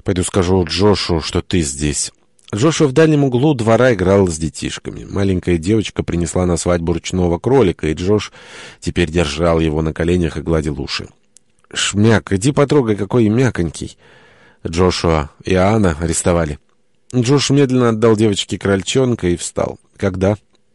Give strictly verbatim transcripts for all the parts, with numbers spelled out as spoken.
Пойду скажу Джошу, что ты здесь». Джошуа в дальнем углу двора играл с детишками. Маленькая девочка принесла на свадьбу ручного кролика, и Джош теперь держал его на коленях и гладил уши. «Шмяк, иди потрогай, какой мяконький». Джошуа и Анна арестовали. Джош медленно отдал девочке крольчонка и встал. «Когда?»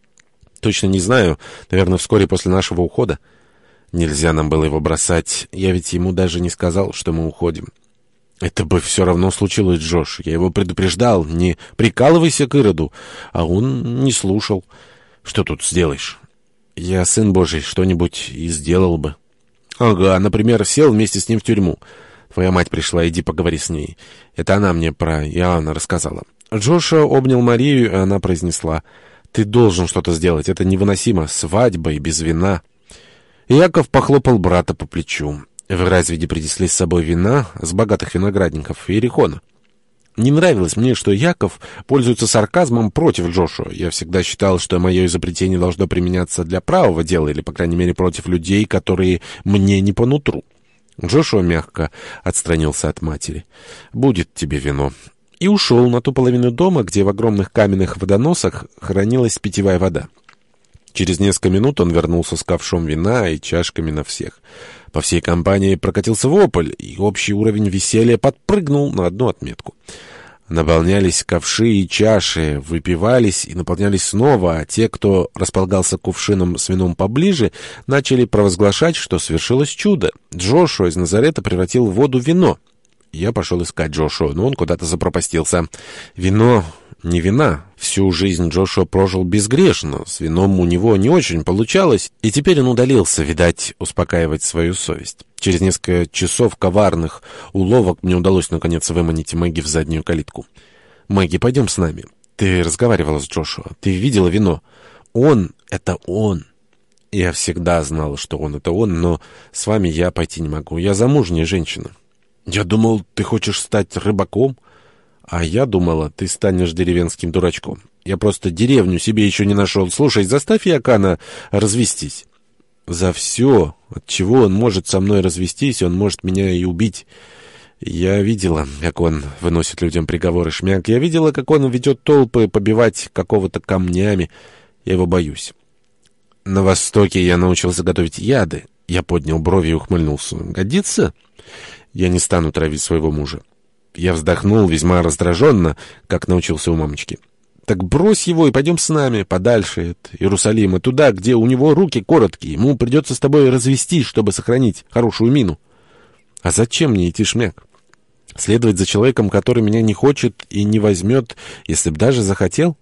«Точно не знаю. Наверное, вскоре после нашего ухода». «Нельзя нам было его бросать. Я ведь ему даже не сказал, что мы уходим». «Это бы все равно случилось, Джош. Я его предупреждал. Не прикалывайся к Ироду». А он не слушал. «Что тут сделаешь?» «Я сын Божий, что-нибудь и сделал бы». «Ага, например, сел вместе с ним в тюрьму. Твоя мать пришла, иди поговори с ней. Это она мне про Иоанна рассказала». Джошуа обнял Марию, и она произнесла: «Ты должен что-то сделать. Это невыносимо. Свадьба и без вина». Иаков похлопал брата по плечу. «Вы разве не принесли с собой вина с богатых виноградников Иерихона?» Не нравилось мне, что Яков пользуется сарказмом против Джошуа. Я всегда считал, что мое изобретение должно применяться для правого дела, или, по крайней мере, против людей, которые мне не по нутру. Джошуа мягко отстранился от матери. «Будет тебе вино». И ушел на ту половину дома, где в огромных каменных водоносах хранилась питьевая вода. Через несколько минут он вернулся с ковшом вина и чашками на всех. По всей компании прокатился вопль, и общий уровень веселья подпрыгнул на одну отметку. Наполнялись ковши и чаши, выпивались и наполнялись снова, а те, кто располагался кувшином с вином поближе, начали провозглашать, что свершилось чудо. Джошуа из Назарета превратил воду в вино. Я пошел искать Джошуа, но он куда-то запропастился. Вино не вина. Всю жизнь Джошуа прожил безгрешно. С вином у него не очень получалось, и теперь он удалился, видать, успокаивать свою совесть. Через несколько часов коварных уловок мне удалось, наконец, выманить Мэгги в заднюю калитку. «Мэгги, пойдем с нами. Ты разговаривала с Джошуа. Ты видела вино. Он — это он». Я всегда знал, что он — это он, но с вами я пойти не могу. Я замужняя женщина. «Я думал, ты хочешь стать рыбаком?» «А я думала, ты станешь деревенским дурачком. Я просто деревню себе еще не нашел. Слушай, заставь Иакана развестись». «За все, от чего он может со мной развестись, он может меня и убить». Я видела, как он выносит людям приговоры, Шмяк. Я видела, как он ведет толпы побивать какого-то камнями. Я его боюсь. На Востоке я научился готовить яды». Я поднял брови и ухмыльнулся. «Годится?» «Я не стану травить своего мужа». Я вздохнул весьма раздраженно, как научился у мамочки. «Так брось его и пойдем с нами, подальше от Иерусалима, туда, где у него руки короткие. Ему придется с тобой развестись, чтобы сохранить хорошую мину». «А зачем мне идти, Шмяк? Следовать за человеком, который меня не хочет и не возьмет, если б даже захотел?»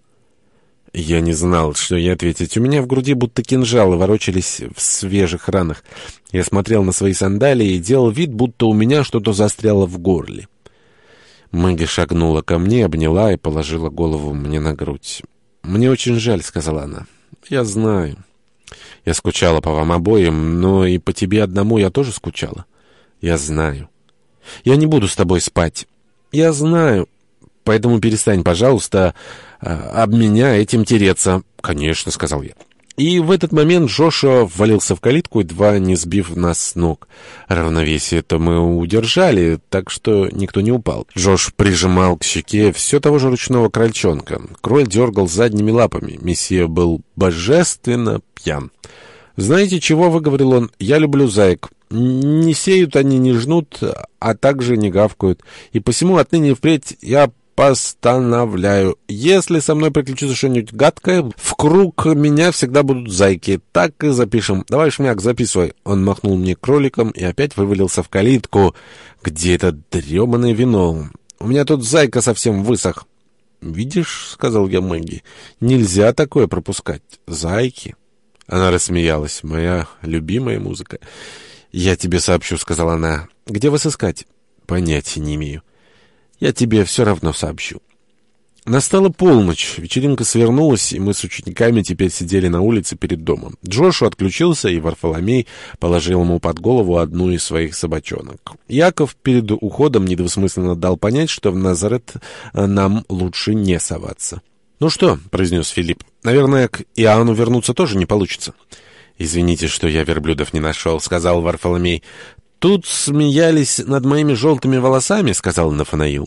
Я не знал, что ей ответить. У меня в груди будто кинжалы ворочались в свежих ранах. Я смотрел на свои сандалии и делал вид, будто у меня что-то застряло в горле. Мэгги шагнула ко мне, обняла и положила голову мне на грудь. «Мне очень жаль», — сказала она. «Я знаю. Я скучала по вам обоим, но и по тебе одному я тоже скучала. Я знаю. Я не буду с тобой спать. Я знаю. Поэтому перестань, пожалуйста, об меня этим тереться». «Конечно», — сказал я. И в этот момент Джошуа ввалился в калитку, едва не сбив нас с ног. Равновесие-то мы удержали, так что никто не упал. Джош прижимал к щеке все того же ручного крольчонка. Кроль дергал задними лапами. Мессия был божественно пьян. «Знаете, чего?» — выговорил он. «Я люблю заек. Не сеют они, не жнут, а также не гавкают. И посему отныне впредь я постановляю, если со мной приключится что-нибудь гадкое, в круг меня всегда будут зайки. Так и запишем. Давай, Шмяк, записывай». Он махнул мне кроликом и опять вывалился в калитку. «Где это дрёбаное вино? У меня тут зайка совсем высох». «Видишь», — сказал я Мэгги, — «нельзя такое пропускать. Зайки». Она рассмеялась. «Моя любимая музыка». «Я тебе сообщу», — сказала она. «Где вас искать?» «Понятия не имею». «Я тебе все равно сообщу». Настала полночь, вечеринка свернулась, и мы с учениками теперь сидели на улице перед домом. Джошу отключился, и Варфоломей положил ему под голову одну из своих собачонок. Яков перед уходом недвусмысленно дал понять, что в Назарет нам лучше не соваться. «Ну что», — произнес Филипп, — «наверное, к Иоанну вернуться тоже не получится». «Извините, что я верблюдов не нашел», — сказал Варфоломей. «Тут смеялись над моими желтыми волосами», — сказал Нафанаил.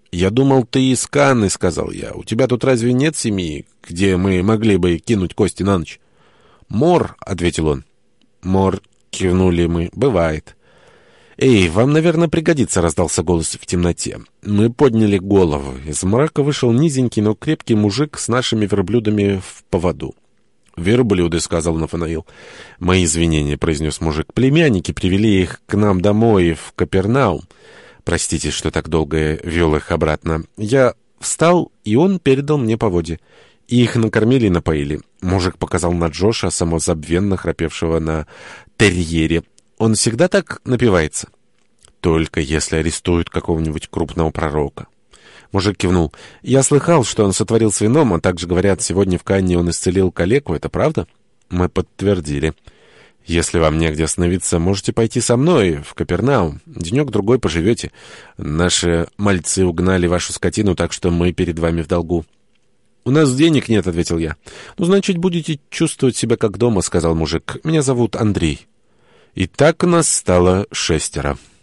«Я думал, ты из Канны», — сказал я. «У тебя тут разве нет семьи, где мы могли бы кинуть кости на ночь?» «Мор», — ответил он. «Мор», — кивнули мы, — «бывает». «Эй, вам, наверное, пригодится», — раздался голос в темноте. Мы подняли головы. Из мрака вышел низенький, но крепкий мужик с нашими верблюдами в поводу. «Верблюды», — сказал Нафанаил. «Мои извинения», — произнес мужик. «Племянники привели их к нам домой в Капернаум. Простите, что так долго вел их обратно. Я встал, и он передал мне поводья. Их накормили и напоили». Мужик показал на Джоша, самозабвенно храпевшего на терьере. «Он всегда так напивается?» «Только если арестуют какого-нибудь крупного пророка». Мужик кивнул. «Я слыхал, что он сотворил с вином, а также, говорят, сегодня в Канне он исцелил калеку. Это правда?» Мы подтвердили. «Если вам негде остановиться, можете пойти со мной в Капернаум. Денек-другой поживете. Наши мальцы угнали вашу скотину, так что мы перед вами в долгу». «У нас денег нет», — ответил я. «Ну, значит, будете чувствовать себя как дома», — сказал мужик. «Меня зовут Андрей». И так нас стало шестеро.